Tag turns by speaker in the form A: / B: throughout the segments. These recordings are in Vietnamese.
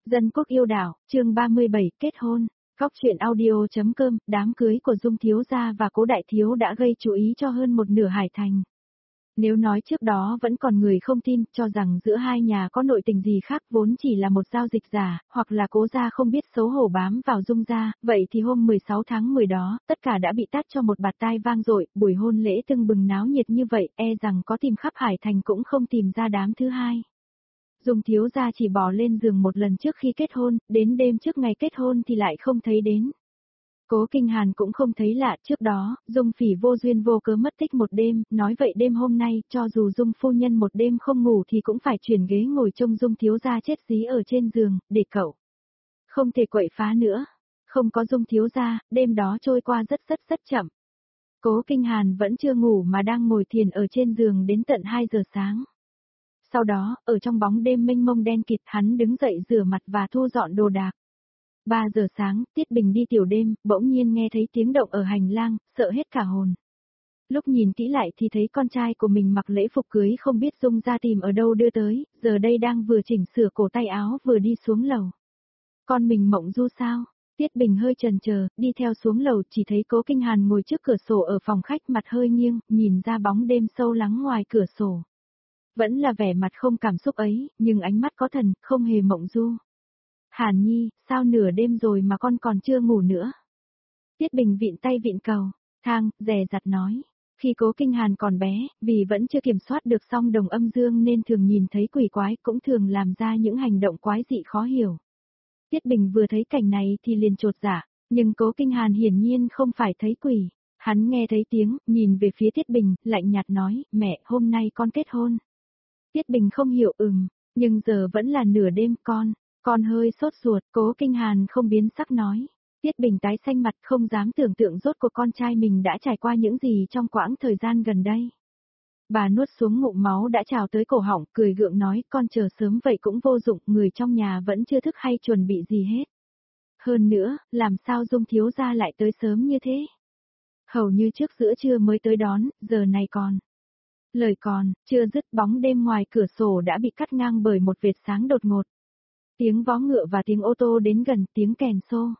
A: Dân quốc yêu đảo, chương 37, kết hôn. Góc truyện audio.com, đám cưới của Dung thiếu gia và Cố đại thiếu đã gây chú ý cho hơn một nửa Hải Thành. Nếu nói trước đó vẫn còn người không tin, cho rằng giữa hai nhà có nội tình gì khác vốn chỉ là một giao dịch giả, hoặc là Cố gia không biết xấu hổ bám vào Dung gia, vậy thì hôm 16 tháng 10 đó, tất cả đã bị tát cho một bạt tai vang dội, buổi hôn lễ tưng bừng náo nhiệt như vậy, e rằng có tìm khắp Hải Thành cũng không tìm ra đám thứ hai. Dung thiếu gia chỉ bỏ lên giường một lần trước khi kết hôn, đến đêm trước ngày kết hôn thì lại không thấy đến. Cố Kinh Hàn cũng không thấy lạ, trước đó, Dung Phỉ vô duyên vô cớ mất tích một đêm, nói vậy đêm hôm nay, cho dù Dung phu nhân một đêm không ngủ thì cũng phải chuyển ghế ngồi trông Dung thiếu gia chết dí ở trên giường, để cậu không thể quậy phá nữa. Không có Dung thiếu gia, đêm đó trôi qua rất chậm. Cố Kinh Hàn vẫn chưa ngủ mà đang ngồi thiền ở trên giường đến tận 2 giờ sáng. Sau đó, ở trong bóng đêm mênh mông đen kịt hắn đứng dậy rửa mặt và thu dọn đồ đạc. 3 giờ sáng, Tiết Bình đi tiểu đêm, bỗng nhiên nghe thấy tiếng động ở hành lang, sợ hết cả hồn. Lúc nhìn kỹ lại thì thấy con trai của mình mặc lễ phục cưới không biết Dung ra tìm ở đâu đưa tới, giờ đây đang vừa chỉnh sửa cổ tay áo vừa đi xuống lầu. Con mình Mộng Du sao? Tiết Bình hơi chần chờ, đi theo xuống lầu chỉ thấy Cố Kinh Hàn ngồi trước cửa sổ ở phòng khách mặt hơi nghiêng, nhìn ra bóng đêm sâu lắng ngoài cửa sổ. Vẫn là vẻ mặt không cảm xúc ấy, nhưng ánh mắt có thần, không hề Mộng Du. Hàn Nhi, sao nửa đêm rồi mà con còn chưa ngủ nữa? Tiết Bình vịn tay vịn cầu, thang, dè dặt nói. Khi Cố Kinh Hàn còn bé, vì vẫn chưa kiểm soát được song đồng âm dương nên thường nhìn thấy quỷ quái cũng thường làm ra những hành động quái dị khó hiểu. Tiết Bình vừa thấy cảnh này thì liền chột dạ, nhưng Cố Kinh Hàn hiển nhiên không phải thấy quỷ. Hắn nghe thấy tiếng, nhìn về phía Tiết Bình, lạnh nhạt nói, mẹ, hôm nay con kết hôn. Tiết Bình không hiểu nhưng giờ vẫn là nửa đêm con hơi sốt ruột, Cố Kinh Hàn không biến sắc nói. Tiết Bình tái xanh mặt không dám tưởng tượng rốt cuộc con trai mình đã trải qua những gì trong quãng thời gian gần đây. Bà nuốt xuống ngụm máu đã trào tới cổ họng, cười gượng nói, con chờ sớm vậy cũng vô dụng, người trong nhà vẫn chưa thức hay chuẩn bị gì hết. Hơn nữa, làm sao Dung thiếu gia lại tới sớm như thế? Hầu như trước giữa trưa mới tới đón, giờ này còn. Lời còn, chưa dứt bóng đêm ngoài cửa sổ đã bị cắt ngang bởi một vệt sáng đột ngột. Tiếng vó ngựa và tiếng ô tô đến gần, tiếng kèn xô.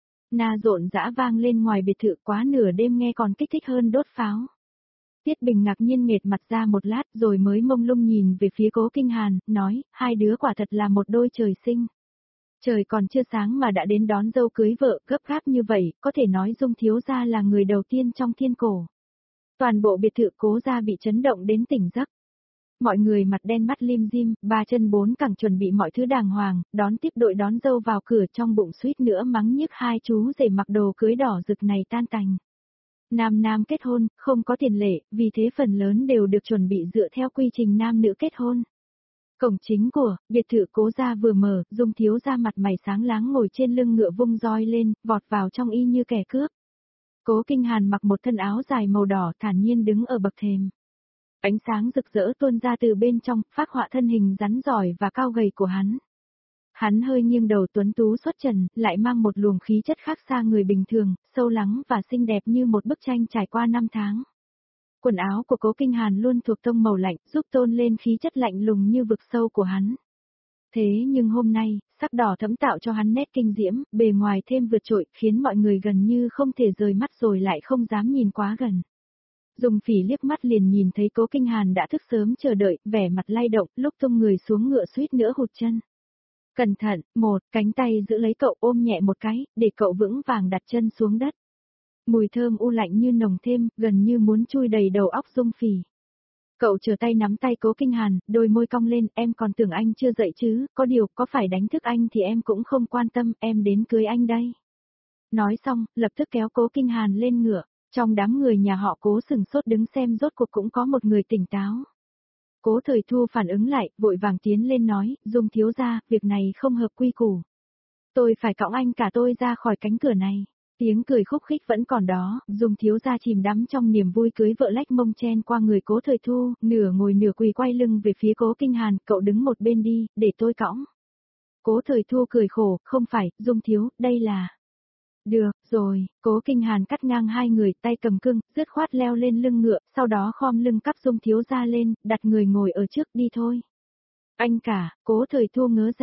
A: Na rộn rã vang lên ngoài biệt thự, quá nửa đêm nghe còn kích thích hơn đốt pháo. Tiết Bình ngạc nhiên nghệt mặt ra một lát rồi mới mông lung nhìn về phía Cố Kinh Hàn, nói, hai đứa quả thật là một đôi trời sinh. Trời còn chưa sáng mà đã đến đón dâu cưới vợ, gấp gáp như vậy, có thể nói Dung thiếu gia là người đầu tiên trong thiên cổ. Toàn bộ biệt thự Cố gia bị chấn động đến tỉnh giấc. Mọi người mặt đen mắt lim dim, ba chân bốn cẳng chuẩn bị mọi thứ đàng hoàng, đón tiếp đội đón dâu vào cửa, trong bụng suýt nữa mắng nhức hai chú rể mặc đồ cưới đỏ rực này tan tành. Nam kết hôn, không có tiền lệ, vì thế phần lớn đều được chuẩn bị dựa theo quy trình nam nữ kết hôn. Cổng chính của biệt thự Cố gia vừa mở, Dung thiếu gia mặt mày sáng láng ngồi trên lưng ngựa vung roi lên, vọt vào trong y như kẻ cướp. Cố Kinh Hàn mặc một thân áo dài màu đỏ thản nhiên đứng ở bậc thềm. Ánh sáng rực rỡ tuôn ra từ bên trong, phác họa thân hình rắn giỏi và cao gầy của hắn. Hắn hơi nghiêng đầu tuấn tú xuất trần, lại mang một luồng khí chất khác xa người bình thường, sâu lắng và xinh đẹp như một bức tranh trải qua 5 tháng. Quần áo của Cố Kinh Hàn luôn thuộc tông màu lạnh, giúp tôn lên khí chất lạnh lùng như vực sâu của hắn. Thế nhưng hôm nay, sắc đỏ thẫm tạo cho hắn nét kinh diễm, bề ngoài thêm vượt trội, khiến mọi người gần như không thể rời mắt rồi lại không dám nhìn quá gần. Dung Phỉ liếc mắt liền nhìn thấy Cố Kinh Hàn đã thức sớm chờ đợi, vẻ mặt lay động, lúc tung người xuống ngựa suýt nữa hụt chân. Cẩn thận, cánh tay giữ lấy cậu ôm nhẹ một cái, để cậu vững vàng đặt chân xuống đất. Mùi thơm u lạnh như nồng thêm, gần như muốn chui đầy đầu óc Dung Phỉ. Cậu trở tay nắm tay Cố Kinh Hàn, đôi môi cong lên, em còn tưởng anh chưa dậy chứ, có điều, có phải đánh thức anh thì em cũng không quan tâm, em đến cưới anh đây. Nói xong, lập tức kéo Cố Kinh Hàn lên ngựa. Trong đám người nhà họ Cố sừng sốt đứng xem rốt cuộc cũng có một người tỉnh táo. Cố Thời Thu phản ứng lại, vội vàng tiến lên nói, Dung thiếu gia, việc này không hợp quy củ. Tôi phải cõng anh cả tôi ra khỏi cánh cửa này. Tiếng cười khúc khích vẫn còn đó, Dung thiếu gia chìm đắm trong niềm vui cưới vợ lách mông chen qua người Cố Thời Thu, nửa ngồi nửa quỳ quay lưng về phía Cố Kinh Hàn, cậu đứng một bên đi, để tôi cõng. Cố Thời Thu cười khổ, không phải, Dung thiếu, đây là... Được, rồi, Cố Kinh Hàn cắt ngang hai người, tay cầm cương, dứt khoát leo lên lưng ngựa, sau đó khom lưng cắp Dung thiếu gia lên, đặt người ngồi ở trước, đi thôi. Anh cả, Cố Thời Thu ngớ ra.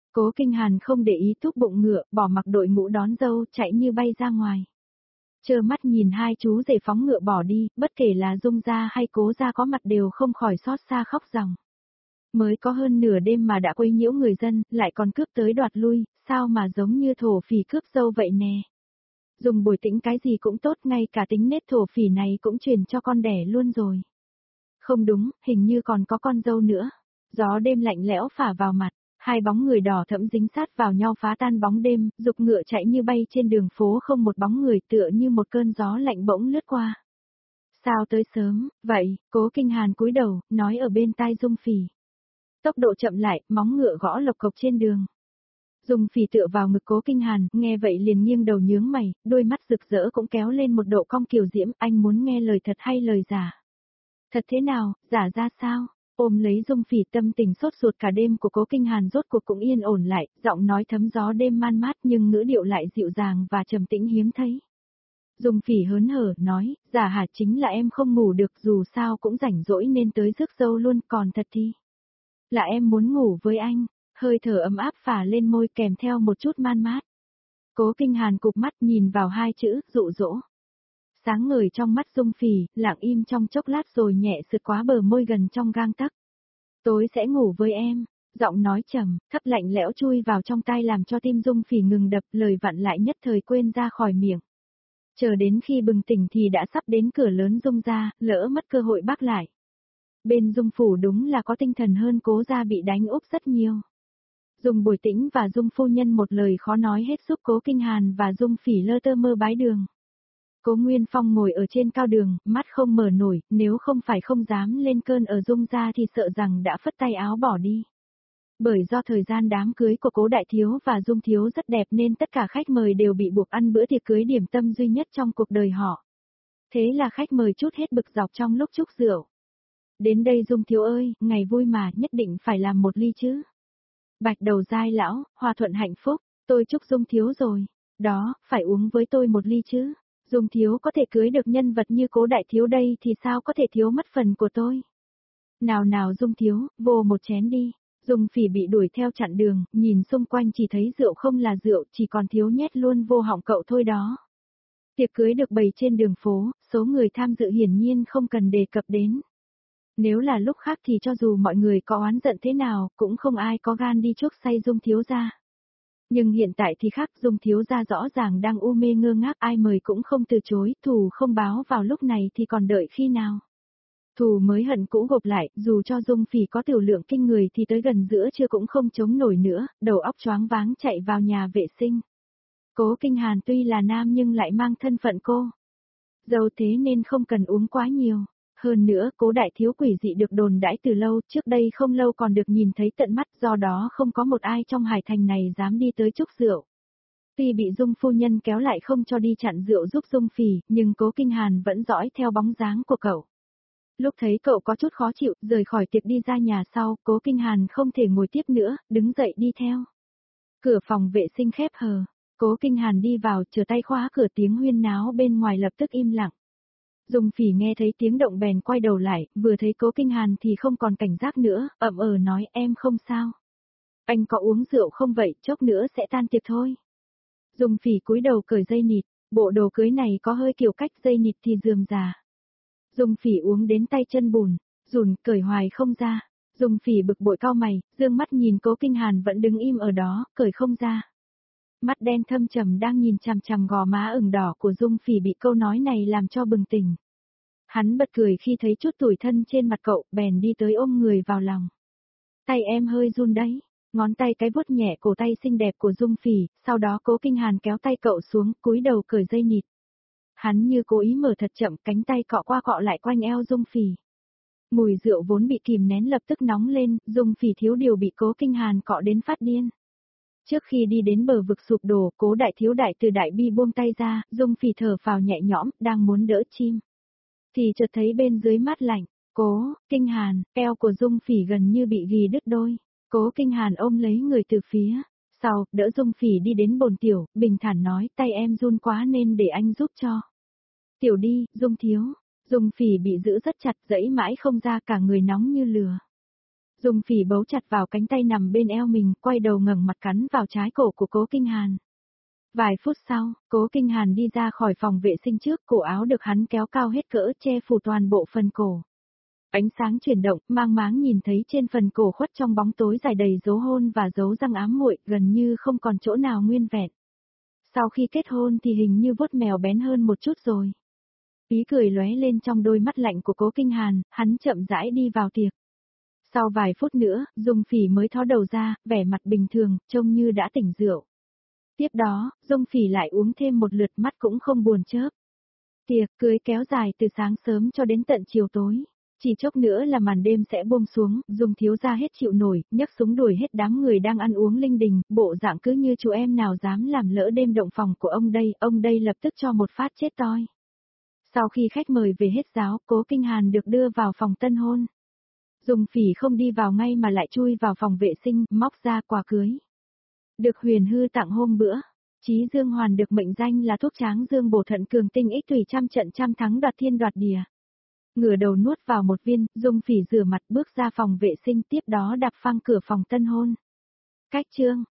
A: Cố Kinh Hàn không để ý thúc bụng ngựa, bỏ mặc đội ngũ đón dâu, chạy như bay ra ngoài. Trơ mắt nhìn hai chú rể phóng ngựa bỏ đi, bất kể là Dung gia hay Cố gia có mặt đều không khỏi xót xa khóc ròng. Mới có hơn nửa đêm mà đã quấy nhiễu người dân, lại còn cướp tới đoạt lui, sao mà giống như thổ phỉ cướp dâu vậy nè. Dùng Bồi Tĩnh cái gì cũng tốt, ngay cả tính nết thổ phỉ này cũng truyền cho con đẻ luôn rồi. Không đúng, hình như còn có con dâu nữa. Gió đêm lạnh lẽo phả vào mặt, hai bóng người đỏ thẫm dính sát vào nhau phá tan bóng đêm, dục ngựa chạy như bay trên đường phố không một bóng người, tựa như một cơn gió lạnh bỗng lướt qua. Sao tới sớm, vậy, Cố Kinh Hàn cúi đầu, nói ở bên tai Dung Phỉ. Tốc độ chậm lại, móng ngựa gõ lộc cộc trên đường. Dung Phỉ tựa vào ngực Cố Kinh Hàn, nghe vậy liền nghiêng đầu nhướng mày, đôi mắt rực rỡ cũng kéo lên một độ cong kiều diễm, anh muốn nghe lời thật hay lời giả? Thật thế nào, giả ra sao? Ôm lấy Dung Phỉ, tâm tình sốt ruột cả đêm của Cố Kinh Hàn rốt cuộc cũng yên ổn lại, giọng nói thấm gió đêm man mát nhưng ngữ điệu lại dịu dàng và trầm tĩnh hiếm thấy. Dung Phỉ hớn hở, nói, giả hả, chính là em không ngủ được, dù sao cũng rảnh rỗi nên tới rước dâu luôn, còn thật thì là em muốn ngủ với anh. Hơi thở ấm áp phả lên môi kèm theo một chút man mát. Cố Kinh Hàn cụp mắt nhìn vào hai chữ, dụ dỗ. Sáng ngời trong mắt Dung Phỉ, lặng im trong chốc lát rồi nhẹ sượt qua bờ môi gần trong gang tấc. Tối sẽ ngủ với em, giọng nói trầm, thấp lạnh lẽo chui vào trong tai làm cho tim Dung Phỉ ngừng đập, lời vặn lại nhất thời quên ra khỏi miệng. Chờ đến khi bừng tỉnh thì đã sắp đến cửa lớn Dung gia, lỡ mất cơ hội bác lại. Bên Dung phủ đúng là có tinh thần hơn Cố gia bị đánh úp rất nhiều. Dung Bồi Tĩnh và Dung phu nhân một lời khó nói hết giúp Cố Kinh Hàn và Dung Phỉ lơ tơ mơ bái đường. Cố Nguyên Phong ngồi ở trên cao đường, mắt không mở nổi, nếu không phải không dám lên cơn ở Dung gia thì sợ rằng đã phất tay áo bỏ đi. Bởi do thời gian đám cưới của Cố Đại Thiếu và Dung Thiếu rất đẹp nên tất cả khách mời đều bị buộc ăn bữa tiệc cưới điểm tâm duy nhất trong cuộc đời họ. Thế là khách mời chút hết bực dọc trong lúc chúc rượu. Đến đây Dung Thiếu ơi, ngày vui mà nhất định phải làm một ly chứ. Bạch đầu giai lão, hòa thuận hạnh phúc, tôi chúc Dung Thiếu rồi. Đó, phải uống với tôi một ly chứ. Dung Thiếu có thể cưới được nhân vật như Cố Đại Thiếu đây thì sao có thể thiếu mất phần của tôi. Nào nào Dung Thiếu, vô một chén đi. Dung Phỉ bị đuổi theo chặn đường, nhìn xung quanh chỉ thấy rượu không là rượu, chỉ còn thiếu nhét luôn vô họng cậu thôi đó. Tiệc cưới được bày trên đường phố, số người tham dự hiển nhiên không cần đề cập đến. Nếu là lúc khác thì cho dù mọi người có oán giận thế nào, cũng không ai có gan đi chuốc say Dung Thiếu gia. Nhưng hiện tại thì khác, Dung Thiếu gia rõ ràng đang u mê ngơ ngác, ai mời cũng không từ chối, thù không báo vào lúc này thì còn đợi khi nào. Thù mới hận cũ gộp lại, dù cho Dung Phỉ có tiểu lượng kinh người thì tới gần giữa trưa cũng không chống nổi nữa, đầu óc choáng váng chạy vào nhà vệ sinh. Cố Kinh Hàn tuy là nam nhưng lại mang thân phận cô dâu, thế nên không cần uống quá nhiều. Hơn nữa, Cố Đại Thiếu quỷ dị được đồn đãi từ lâu, trước đây không lâu còn được nhìn thấy tận mắt, do đó không có một ai trong Hải Thành này dám đi tới chúc rượu. Tuy bị Dung phu nhân kéo lại không cho đi chặn rượu giúp Dung Phỉ, nhưng Cố Kinh Hàn vẫn dõi theo bóng dáng của cậu. Lúc thấy cậu có chút khó chịu, rời khỏi tiệc đi ra nhà sau, Cố Kinh Hàn không thể ngồi tiếp nữa, đứng dậy đi theo. Cửa phòng vệ sinh khép hờ, Cố Kinh Hàn đi vào, chờ tay khóa cửa, tiếng huyên náo bên ngoài lập tức im lặng. Dung Phỉ nghe thấy tiếng động bèn quay đầu lại, vừa thấy Cố Kinh Hàn thì không còn cảnh giác nữa, ậm nói em không sao. Anh có uống rượu không vậy, chốc nữa sẽ tan tiệc thôi. Dung Phỉ cúi đầu cởi dây nịt, bộ đồ cưới này có hơi kiểu cách dây nịt thì rườm rà. Dung Phỉ uống đến tay chân bùn, rùn cởi hoài không ra. Dung Phỉ bực bội cau mày, dương mắt nhìn Cố Kinh Hàn vẫn đứng im ở đó, cởi không ra. Mắt đen thâm trầm đang nhìn chằm chằm gò má ửng đỏ của Dung Phỉ bị câu nói này làm cho bừng tỉnh. Hắn bật cười khi thấy chút tủi thân trên mặt cậu, bèn đi tới ôm người vào lòng. Tay em hơi run đấy, ngón tay cái vuốt nhẹ cổ tay xinh đẹp của Dung Phỉ, sau đó Cố Kinh Hàn kéo tay cậu xuống, cúi đầu cởi dây nịt. Hắn như cố ý mở thật chậm, cánh tay cọ qua cọ lại quanh eo Dung Phỉ. Mùi rượu vốn bị kìm nén lập tức nóng lên, Dung Phỉ thiếu điều bị Cố Kinh Hàn cọ đến phát điên. Trước khi đi đến bờ vực sụp đổ, Cố Đại Thiếu đại từ đại bi buông tay ra, Dung Phỉ thở phào nhẹ nhõm, đang muốn đỡ chim. Thì chợt thấy bên dưới mát lạnh, Cố Kinh Hàn, eo của Dung Phỉ gần như bị ghì đứt đôi. Cố Kinh Hàn ôm lấy người từ phía sau, đỡ Dung Phỉ đi đến bồn tiểu, bình thản nói tay em run quá nên để anh giúp cho. Tiểu đi, Dung Thiếu. Dung Phỉ bị giữ rất chặt, dẫy mãi không ra, cả người nóng như lửa. Dung Phỉ bấu chặt vào cánh tay nằm bên eo mình, quay đầu ngẩng mặt cắn vào trái cổ của Cố Kinh Hàn. Vài phút sau, Cố Kinh Hàn đi ra khỏi phòng vệ sinh trước, cổ áo được hắn kéo cao hết cỡ che phủ toàn bộ phần cổ. Ánh sáng chuyển động, mang máng nhìn thấy trên phần cổ khuất trong bóng tối dài đầy dấu hôn và dấu răng ám muội, gần như không còn chỗ nào nguyên vẹn. Sau khi kết hôn thì hình như vuốt mèo bén hơn một chút rồi. Ý cười lóe lên trong đôi mắt lạnh của Cố Kinh Hàn, hắn chậm rãi đi vào tiệc. Sau vài phút nữa, Dung Phỉ mới thó đầu ra, vẻ mặt bình thường, trông như đã tỉnh rượu. Tiếp đó, Dung Phỉ lại uống thêm một lượt, mắt cũng không buồn chớp. Tiệc cưới kéo dài từ sáng sớm cho đến tận chiều tối. Chỉ chốc nữa là màn đêm sẽ buông xuống, Dung thiếu gia hết chịu nổi, nhấc súng đuổi hết đám người đang ăn uống linh đình, bộ dạng cứ như chú em nào dám làm lỡ đêm động phòng của ông đây lập tức cho một phát chết toi. Sau khi khách mời về hết giáo, Cố Kinh Hàn được đưa vào phòng tân hôn. Dung Phỉ không đi vào ngay mà lại chui vào phòng vệ sinh, móc ra quà cưới. Được Huyền Hư tặng hôm bữa. Chí Dương Hoàn được mệnh danh là thuốc tráng dương bổ thận cường tinh ích tùy trăm trận trăm thắng đoạt thiên đoạt địa. Ngửa đầu nuốt vào một viên, Dung Phỉ rửa mặt bước ra phòng vệ sinh, tiếp đó đạp phăng cửa phòng tân hôn. Cách chương